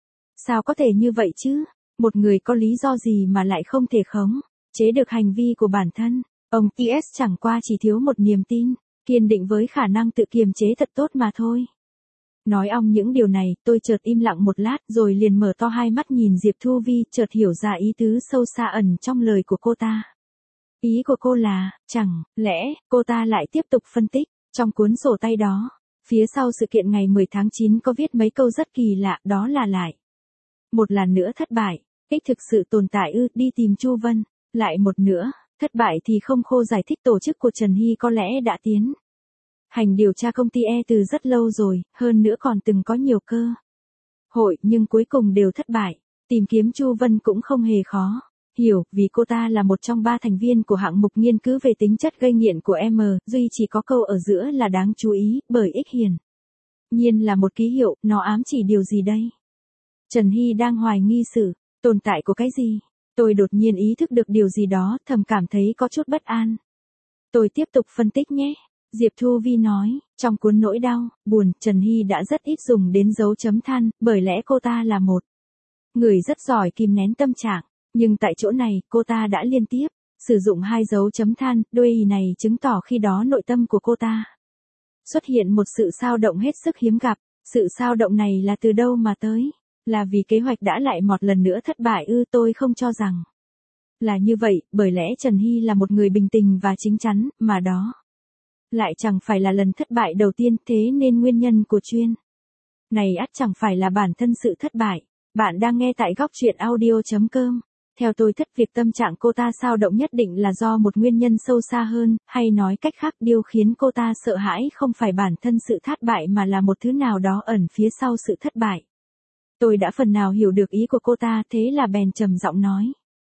S1: Sao có thể như vậy chứ? Một người có lý do gì mà lại không thể khống chế được hành vi của bản thân? Ông TS chẳng qua chỉ thiếu một niềm tin kiên định với khả năng tự kiềm chế thật tốt mà thôi. Nói ong những điều này, tôi chợt im lặng một lát rồi liền mở to hai mắt nhìn Diệp Thu Vi, chợt hiểu ra ý tứ sâu xa ẩn trong lời của cô ta. Ý của cô là, chẳng lẽ cô ta lại tiếp tục phân tích trong cuốn sổ tay đó. Phía sau sự kiện ngày 10 tháng 9 có viết mấy câu rất kỳ lạ, đó là lại một lần nữa thất bại, ích thực sự tồn tại đi tìm Chu Vân. Lại một nữa, thất bại thì không khô giải thích tổ chức của Trần Hy có lẽ đã tiến hành điều tra công ty E từ rất lâu rồi, hơn nữa còn từng có nhiều cơ hội nhưng cuối cùng đều thất bại. Tìm kiếm Chu Vân cũng không hề khó hiểu, vì cô ta là một trong 3 thành viên của hạng mục nghiên cứu về tính chất gây nghiện của M, duy chỉ có câu ở giữa là đáng chú ý, bởi X hiển nhiên là một ký hiệu, nó ám chỉ điều gì đây? Trần Hy đang hoài nghi sự tồn tại của cái gì? Tôi đột nhiên ý thức được điều gì đó, thầm cảm thấy có chút bất an. Tôi tiếp tục phân tích nhé. Diệp Thu Vi nói, trong cuốn Nỗi đau, buồn, Trần Hy đã rất ít dùng đến dấu chấm than, bởi lẽ cô ta là một người rất giỏi kìm nén tâm trạng. Nhưng tại chỗ này, cô ta đã liên tiếp sử dụng 2 dấu chấm than, đôi ý này chứng tỏ khi đó nội tâm của cô ta xuất hiện một sự xao động hết sức hiếm gặp. Sự xao động này là từ đâu mà tới? Là vì kế hoạch đã lại một lần nữa thất bại tôi không cho rằng là như vậy, bởi lẽ Trần Hy là một người bình tĩnh và chính chắn, mà đó lại chẳng phải là lần thất bại đầu tiên, thế nên nguyên nhân của chuyện này ắt chẳng phải là bản thân sự thất bại. Bạn đang nghe tại góc truyện audio.com. Theo tôi việc tâm trạng cô ta xao động nhất định là do một nguyên nhân sâu xa hơn, hay nói cách khác, điều khiến cô ta sợ hãi không phải bản thân sự thất bại mà là một thứ nào đó ẩn phía sau sự thất bại. Tôi đã phần nào hiểu được ý của cô ta, thế là bèn trầm giọng nói.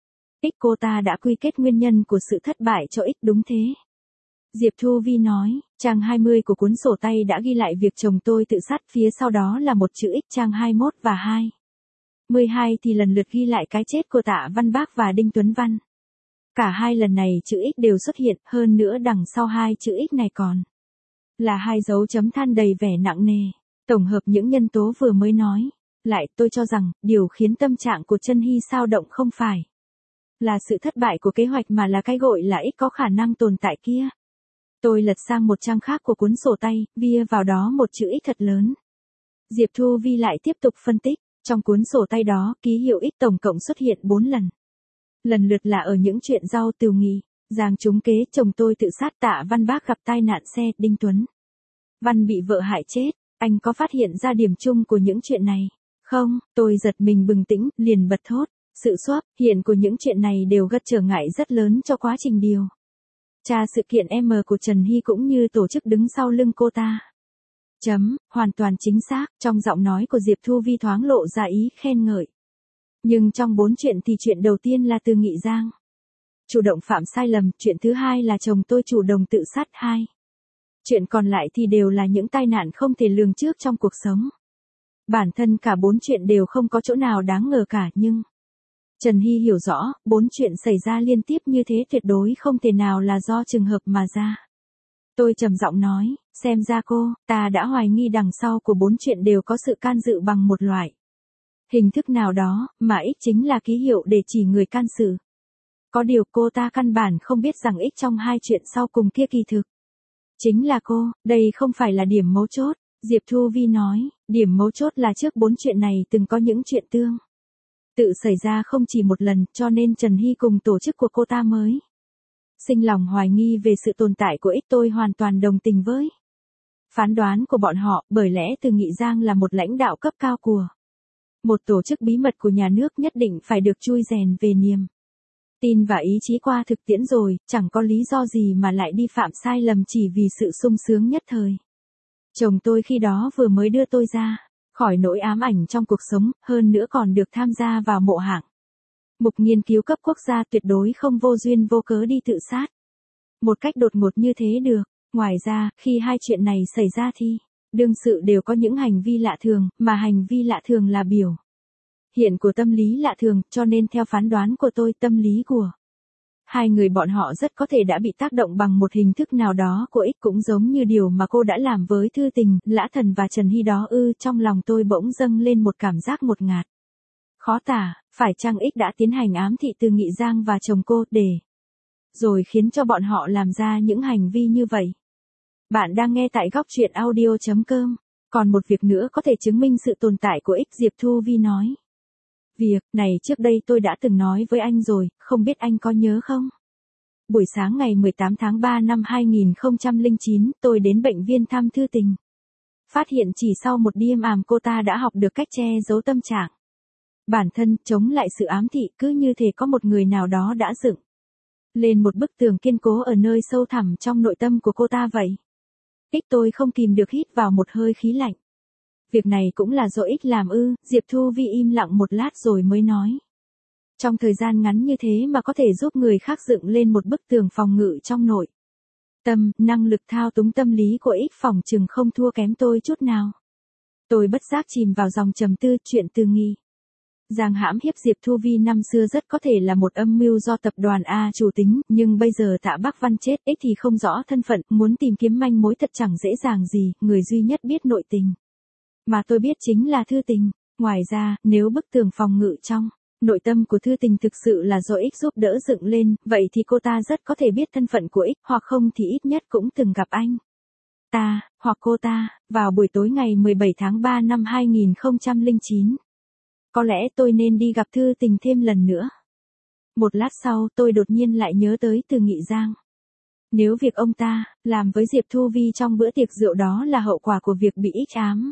S1: Cô ta đã quy kết nguyên nhân của sự thất bại cho đúng thế. Diệp Thu Vi nói, trang 20 của cuốn sổ tay đã ghi lại việc chồng tôi tự sát, phía sau đó là một chữ X. Trang 21 và 12 thì lần lượt ghi lại cái chết của Tạ Văn Bác và Đinh Tuấn Văn. Cả hai lần này chữ X đều xuất hiện, hơn nữa đằng sau 2 chữ X này còn là 2 dấu chấm than đầy vẻ nặng nề. Tổng hợp những nhân tố vừa mới nói lại, tôi cho rằng, điều khiến tâm trạng của Trần Hy xao động không phải là sự thất bại của kế hoạch mà là cái gọi là X có khả năng tồn tại kia. Tôi lật sang một trang khác của cuốn sổ tay, via vào đó một chữ X thật lớn. Diệp Thu Vi lại tiếp tục phân tích, trong cuốn sổ tay đó, ký hiệu X tổng cộng xuất hiện 4 lần. Lần lượt là ở những chuyện rau Từ Nghị Giang trúng kế, chồng tôi tự sát, Tạ Văn Bác gặp tai nạn xe, Đinh Tuấn Văn bị vợ hại chết. Anh có phát hiện ra điểm chung của những chuyện này không? Tôi giật mình bừng tỉnh, liền bật thốt. Sự xuất hiện của những chuyện này đều gây trở ngại rất lớn cho quá trình điều tra sự kiện M của Trần Hy cũng như tổ chức đứng sau lưng cô ta. Hoàn toàn chính xác, trong giọng nói của Diệp Thu Vi thoáng lộ ra ý khen ngợi. Nhưng trong 4 chuyện thì chuyện đầu tiên là Từ Nghị Giang chủ động phạm sai lầm, chuyện thứ hai là chồng tôi chủ động tự sát. Chuyện còn lại thì đều là những tai nạn không thể lường trước trong cuộc sống. Bản thân cả 4 chuyện đều không có chỗ nào đáng ngờ cả, nhưng Trần Hy hiểu rõ, 4 chuyện xảy ra liên tiếp như thế tuyệt đối không thể nào là do trùng hợp mà ra. Tôi trầm giọng nói, xem ra ta đã hoài nghi đằng sau của 4 chuyện đều có sự can dự bằng một loại hình thức nào đó, mà X chính là ký hiệu để chỉ người can sự. Có điều cô ta căn bản không biết rằng X trong 2 chuyện sau cùng kia kỳ thực chính là đây không phải là điểm mấu chốt. Diệp Thu Vi nói, điểm mấu chốt là trước 4 chuyện này từng có những chuyện tương tự xảy ra không chỉ một lần, cho nên Trần Hy cùng tổ chức của cô ta mới sinh lòng hoài nghi về sự tồn tại của X. Tôi hoàn toàn đồng tình với phán đoán của bọn họ, bởi lẽ Từ Nghị Giang là một lãnh đạo cấp cao của một tổ chức bí mật của nhà nước, nhất định phải được chui rèn về niềm tin và ý chí qua thực tiễn rồi, chẳng có lý do gì mà lại đi phạm sai lầm chỉ vì sự sung sướng nhất thời. Chồng tôi khi đó vừa mới đưa tôi ra khỏi nỗi ám ảnh trong cuộc sống, hơn nữa còn được tham gia vào mộ hạng mục nghiên cứu cấp quốc gia, tuyệt đối không vô duyên vô cớ đi tự sát một cách đột ngột như thế được. Ngoài ra, khi 2 chuyện này xảy ra thì đương sự đều có những hành vi lạ thường, mà hành vi lạ thường là biểu hiện của tâm lý lạ thường, cho nên theo phán đoán của tôi, tâm lý của 2 người bọn họ rất có thể đã bị tác động bằng một hình thức nào đó của X, cũng giống như điều mà cô đã làm với Thư Tình, Lã Thần và Trần Hy đó ư. Trong lòng tôi bỗng dâng lên một cảm giác ngột ngạt, khó tả. Phải chăng X đã tiến hành ám thị Từ Nghị Giang và chồng cô, để rồi khiến cho bọn họ làm ra những hành vi như vậy? Bạn đang nghe tại góc truyện audio.com. Còn một việc nữa có thể chứng minh sự tồn tại của X, Diệp Thu Vi nói. Việc này trước đây tôi đã từng nói với anh rồi, không biết anh có nhớ không? Buổi sáng ngày 18 tháng 3 năm 2009, tôi đến bệnh viện thăm Thư Tình. Phát hiện chỉ sau một đêm àm cô ta đã học được cách che giấu tâm trạng bản thân, chống lại sự ám thị, cứ như thể có một người nào đó đã dựng lên một bức tường kiên cố ở nơi sâu thẳm trong nội tâm của cô ta vậy. Tôi không kìm được hít vào một hơi khí lạnh. Việc này cũng là do X làm ư? Diệp Thu Vi im lặng một lát rồi mới nói. Trong thời gian ngắn như thế mà có thể giúp người khác dựng lên một bức tường phòng ngự trong nội tâm, năng lực thao túng tâm lý của X phòng chừng không thua kém tôi chút nào. Tôi bất giác chìm vào dòng trầm tư. Chuyện Từ Nghị Giang hãm hiếp Diệp Thu Vi năm xưa rất có thể là một âm mưu do tập đoàn A chủ tính, nhưng bây giờ Tạ Bắc Văn chết, X thì không rõ thân phận, muốn tìm kiếm manh mối thật chẳng dễ dàng gì, người duy nhất biết nội tình mà tôi biết chính là Thư Tình. Ngoài ra, nếu bức tường phòng ngự trong nội tâm của Thư Tình thực sự là do X giúp đỡ dựng lên, vậy thì cô ta rất có thể biết thân phận của X, hoặc không thì ít nhất cũng từng gặp anh ta, hoặc cô ta, vào buổi tối ngày 17 tháng 3 năm 2009. Có lẽ tôi nên đi gặp Thư Tình thêm lần nữa. Một lát sau, tôi đột nhiên lại nhớ tới Từ Nghị Giang. Nếu việc ông ta làm với Diệp Thu Vi trong bữa tiệc rượu đó là hậu quả của việc bị X ám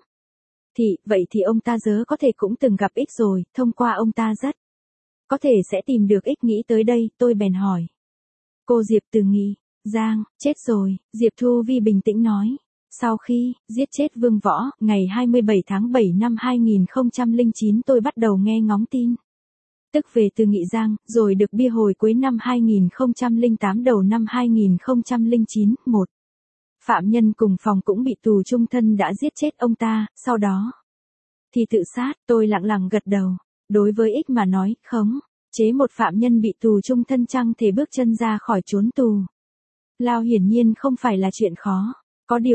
S1: vậy thì ông ta có thể cũng từng gặp X rồi, thông qua ông ta rất có thể sẽ tìm được X. Nghĩ tới đây, tôi bèn hỏi. Cô Diệp, Từ Nghị Giang chết rồi, Diệp Thu Vi bình tĩnh nói. Sau khi giết chết Vương Võ, ngày 27 tháng 7 năm 2009 tôi bắt đầu nghe ngóng tin tức về Từ Nghị Giang, rồi được bia hồi cuối năm 2008 đầu năm 2009, một phạm nhân cùng phòng cũng bị tù chung thân đã giết chết ông ta, sau đó thì tự sát. Tôi lặng lặng gật đầu. Đối với X mà nói, khống chế một phạm nhân bị tù chung thân chẳng thể bước chân ra khỏi chốn tù lao hiển nhiên không phải là chuyện khó. Có điều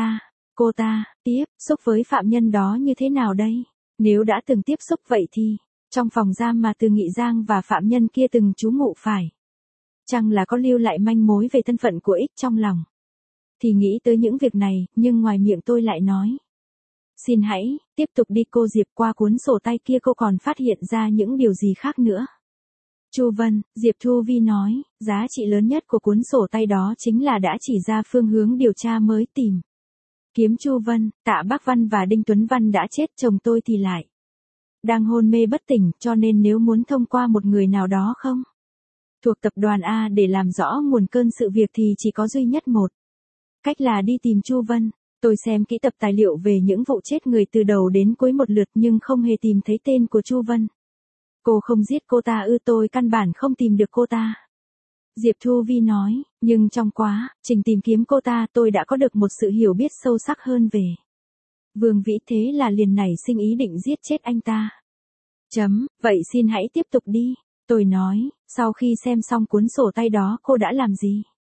S1: cô ta, tiếp xúc với phạm nhân đó như thế nào đây? Nếu đã từng tiếp xúc vậy thì, trong phòng giam mà Từ Nghị Giang và phạm nhân kia từng trú ngụ phải chăng là có lưu lại manh mối về thân phận của X trong lòng? Thì nghĩ tới những việc này, nhưng ngoài miệng tôi lại nói. Xin hãy, tiếp tục đi cô Diệp. Qua cuốn sổ tay kia cô còn phát hiện ra những điều gì khác nữa? Chu Vân, Diệp Thu Vi nói, giá trị lớn nhất của cuốn sổ tay đó chính là đã chỉ ra phương hướng điều tra mới tìm kiếm Chu Vân. Tạ Bắc Văn và Đinh Tuấn Văn đã chết, chồng tôi thì lại đang hôn mê bất tỉnh, cho nên nếu muốn thông qua một người nào đó không thuộc tập đoàn A để làm rõ nguồn cơn sự việc thì chỉ có duy nhất một cách là đi tìm Chu Vân. Tôi xem kỹ tập tài liệu về những vụ chết người từ đầu đến cuối một lượt nhưng không hề tìm thấy tên của Chu Vân. Cô không giết cô ta ư? Tôi căn bản không tìm được cô ta. Diệp Thu Vi nói, nhưng trong quá trình tìm kiếm cô ta tôi đã có được một sự hiểu biết sâu sắc hơn về Vương Vĩ, thế là liền nảy sinh ý định giết chết anh ta. Vậy xin hãy tiếp tục đi. Tôi nói, sau khi xem xong cuốn sổ tay đó cô đã làm gì?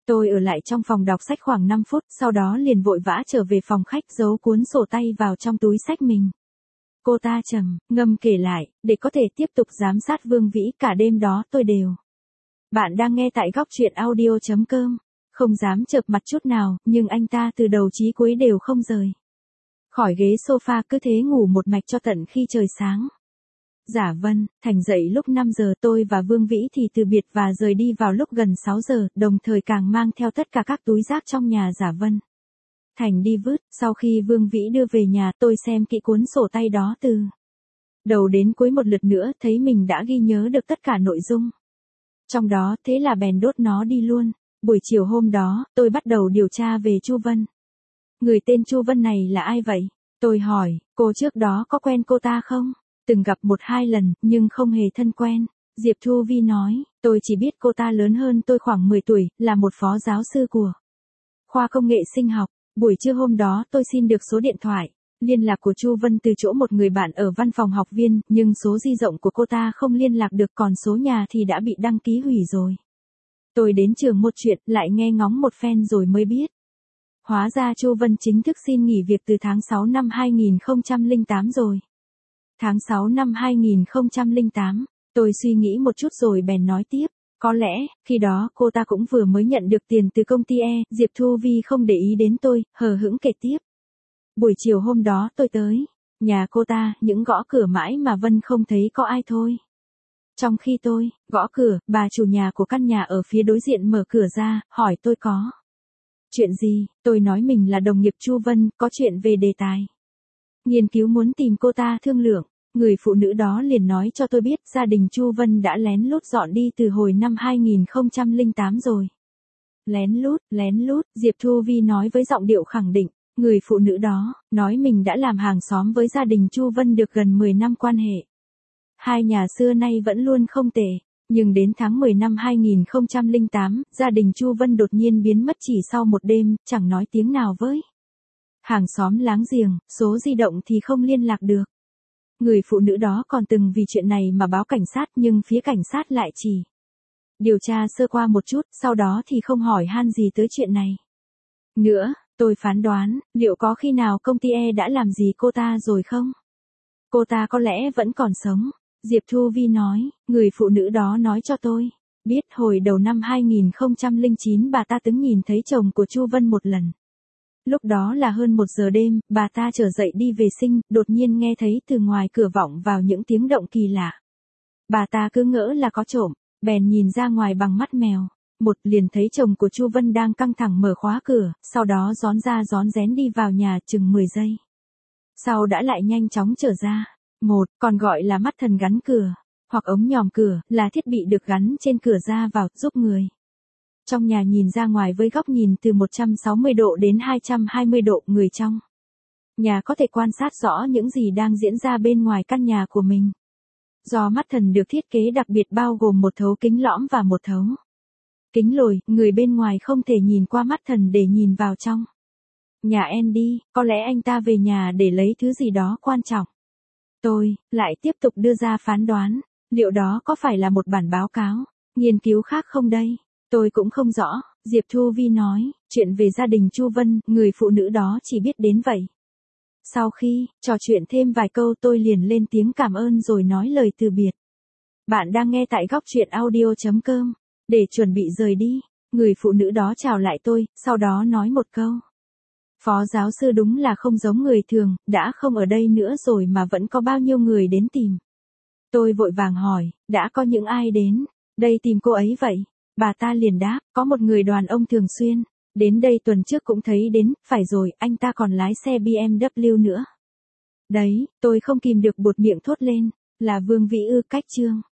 S1: Tôi ở lại trong phòng đọc sách khoảng 5 phút, sau đó liền vội vã trở về phòng khách giấu cuốn sổ tay vào trong túi sách mình. Cô ta trầm ngâm kể lại, để có thể tiếp tục giám sát Vương Vĩ cả đêm đó tôi đều. Bạn đang nghe tại góc truyện audio.com. Không dám chợp mặt chút nào, nhưng anh ta từ đầu chí cuối đều không rời khỏi ghế sofa, cứ thế ngủ một mạch cho tận khi trời sáng. Giả Vân, Thành dậy lúc 5 giờ, tôi và Vương Vĩ thì từ biệt và rời đi vào lúc gần 6 giờ, đồng thời càng mang theo tất cả các túi rác trong nhà Giả Vân. Thành đi vứt, sau khi Vương Vĩ đưa về nhà, tôi xem kỹ cuốn sổ tay đó từ đầu đến cuối một lượt nữa, thấy mình đã ghi nhớ được tất cả nội dung trong đó, thế là bèn đốt nó đi luôn. Buổi chiều hôm đó, tôi bắt đầu điều tra về Chu Vân. Người tên Chu Vân này là ai vậy? Tôi hỏi, cô trước đó có quen cô ta không? Từng gặp 1-2 lần, nhưng không hề thân quen. Diệp Thu Vi nói, tôi chỉ biết cô ta lớn hơn tôi khoảng 10 tuổi, là một phó giáo sư của khoa công nghệ sinh học. Buổi trưa hôm đó tôi xin được số điện thoại liên lạc của Chu Vân từ chỗ một người bạn ở văn phòng học viên, nhưng số di động của cô ta không liên lạc được, còn số nhà thì đã bị đăng ký hủy rồi. Tôi đến trường một chuyện, lại nghe ngóng một phen rồi mới biết. Hóa ra Chu Vân chính thức xin nghỉ việc từ tháng 6 năm 2008 rồi. Tháng 6 năm 2008, tôi suy nghĩ một chút rồi bèn nói tiếp. Có lẽ, khi đó cô ta cũng vừa mới nhận được tiền từ công ty E. Diệp Thu Vi không để ý đến tôi, hờ hững kể tiếp. Buổi chiều hôm đó tôi tới nhà cô ta, những gõ cửa mãi mà Vân không thấy có ai thôi. Trong khi tôi gõ cửa, bà chủ nhà của căn nhà ở phía đối diện mở cửa ra, hỏi tôi có chuyện gì. Tôi nói mình là đồng nghiệp Chu Vân, có chuyện về đề tài nghiên cứu muốn tìm cô ta thương lượng. Người phụ nữ đó liền nói cho tôi biết gia đình Chu Vân đã lén lút dọn đi từ hồi năm 2008 rồi. Lén lút, Diệp Thu Vi nói với giọng điệu khẳng định. Người phụ nữ đó nói mình đã làm hàng xóm với gia đình Chu Vân được gần 10 năm quan hệ. Hai nhà xưa nay vẫn luôn không tệ, nhưng đến tháng 10 năm 2008, gia đình Chu Vân đột nhiên biến mất chỉ sau một đêm, chẳng nói tiếng nào với hàng xóm láng giềng, số di động thì không liên lạc được. Người phụ nữ đó còn từng vì chuyện này mà báo cảnh sát, nhưng phía cảnh sát lại chỉ điều tra sơ qua một chút, sau đó thì không hỏi han gì tới chuyện này nữa. Tôi phán đoán, liệu có khi nào công ty E đã làm gì cô ta rồi không? Cô ta có lẽ vẫn còn sống. Diệp Thu Vi nói, người phụ nữ đó nói cho tôi biết hồi đầu năm 2009 bà ta từng nhìn thấy chồng của Chu Vân một lần. Lúc đó là hơn 1 giờ đêm, bà ta trở dậy đi vệ sinh, đột nhiên nghe thấy từ ngoài cửa vọng vào những tiếng động kỳ lạ. Bà ta cứ ngỡ là có trộm, bèn nhìn ra ngoài bằng mắt mèo. Liền thấy chồng của Chu Vân đang căng thẳng mở khóa cửa, sau đó rón ra rón rén đi vào nhà chừng 10 giây. Sau đã lại nhanh chóng trở ra. Còn gọi là mắt thần gắn cửa, hoặc ống nhòm cửa, là thiết bị được gắn trên cửa ra vào, giúp người trong nhà nhìn ra ngoài với góc nhìn từ 160 độ đến 220 độ, người trong nhà có thể quan sát rõ những gì đang diễn ra bên ngoài căn nhà của mình. Do mắt thần được thiết kế đặc biệt, bao gồm một thấu kính lõm và một thấu kính lồi, người bên ngoài không thể nhìn qua mắt thần để nhìn vào trong nhà Andy. Có lẽ anh ta về nhà để lấy thứ gì đó quan trọng. Tôi lại tiếp tục đưa ra phán đoán, liệu đó có phải là một bản báo cáo nghiên cứu khác không đây? Tôi cũng không rõ. Diệp Thu Vi nói, chuyện về gia đình Chu Vân, người phụ nữ đó chỉ biết đến vậy. Sau khi trò chuyện thêm vài câu, tôi liền lên tiếng cảm ơn rồi nói lời từ biệt. Bạn đang nghe tại góc truyện audio.com. Để chuẩn bị rời đi, người phụ nữ đó chào lại tôi, sau đó nói một câu. Phó giáo sư đúng là không giống người thường, đã không ở đây nữa rồi mà vẫn có bao nhiêu người đến tìm. Tôi vội vàng hỏi, đã có những ai đến đây tìm cô ấy vậy? Bà ta liền đáp, có một người đàn ông thường xuyên đến đây, tuần trước cũng thấy đến. Phải rồi, anh ta còn lái xe BMW nữa. Đấy, tôi không kìm được buột miệng thốt lên, là Vương Vĩ ư? Cách chương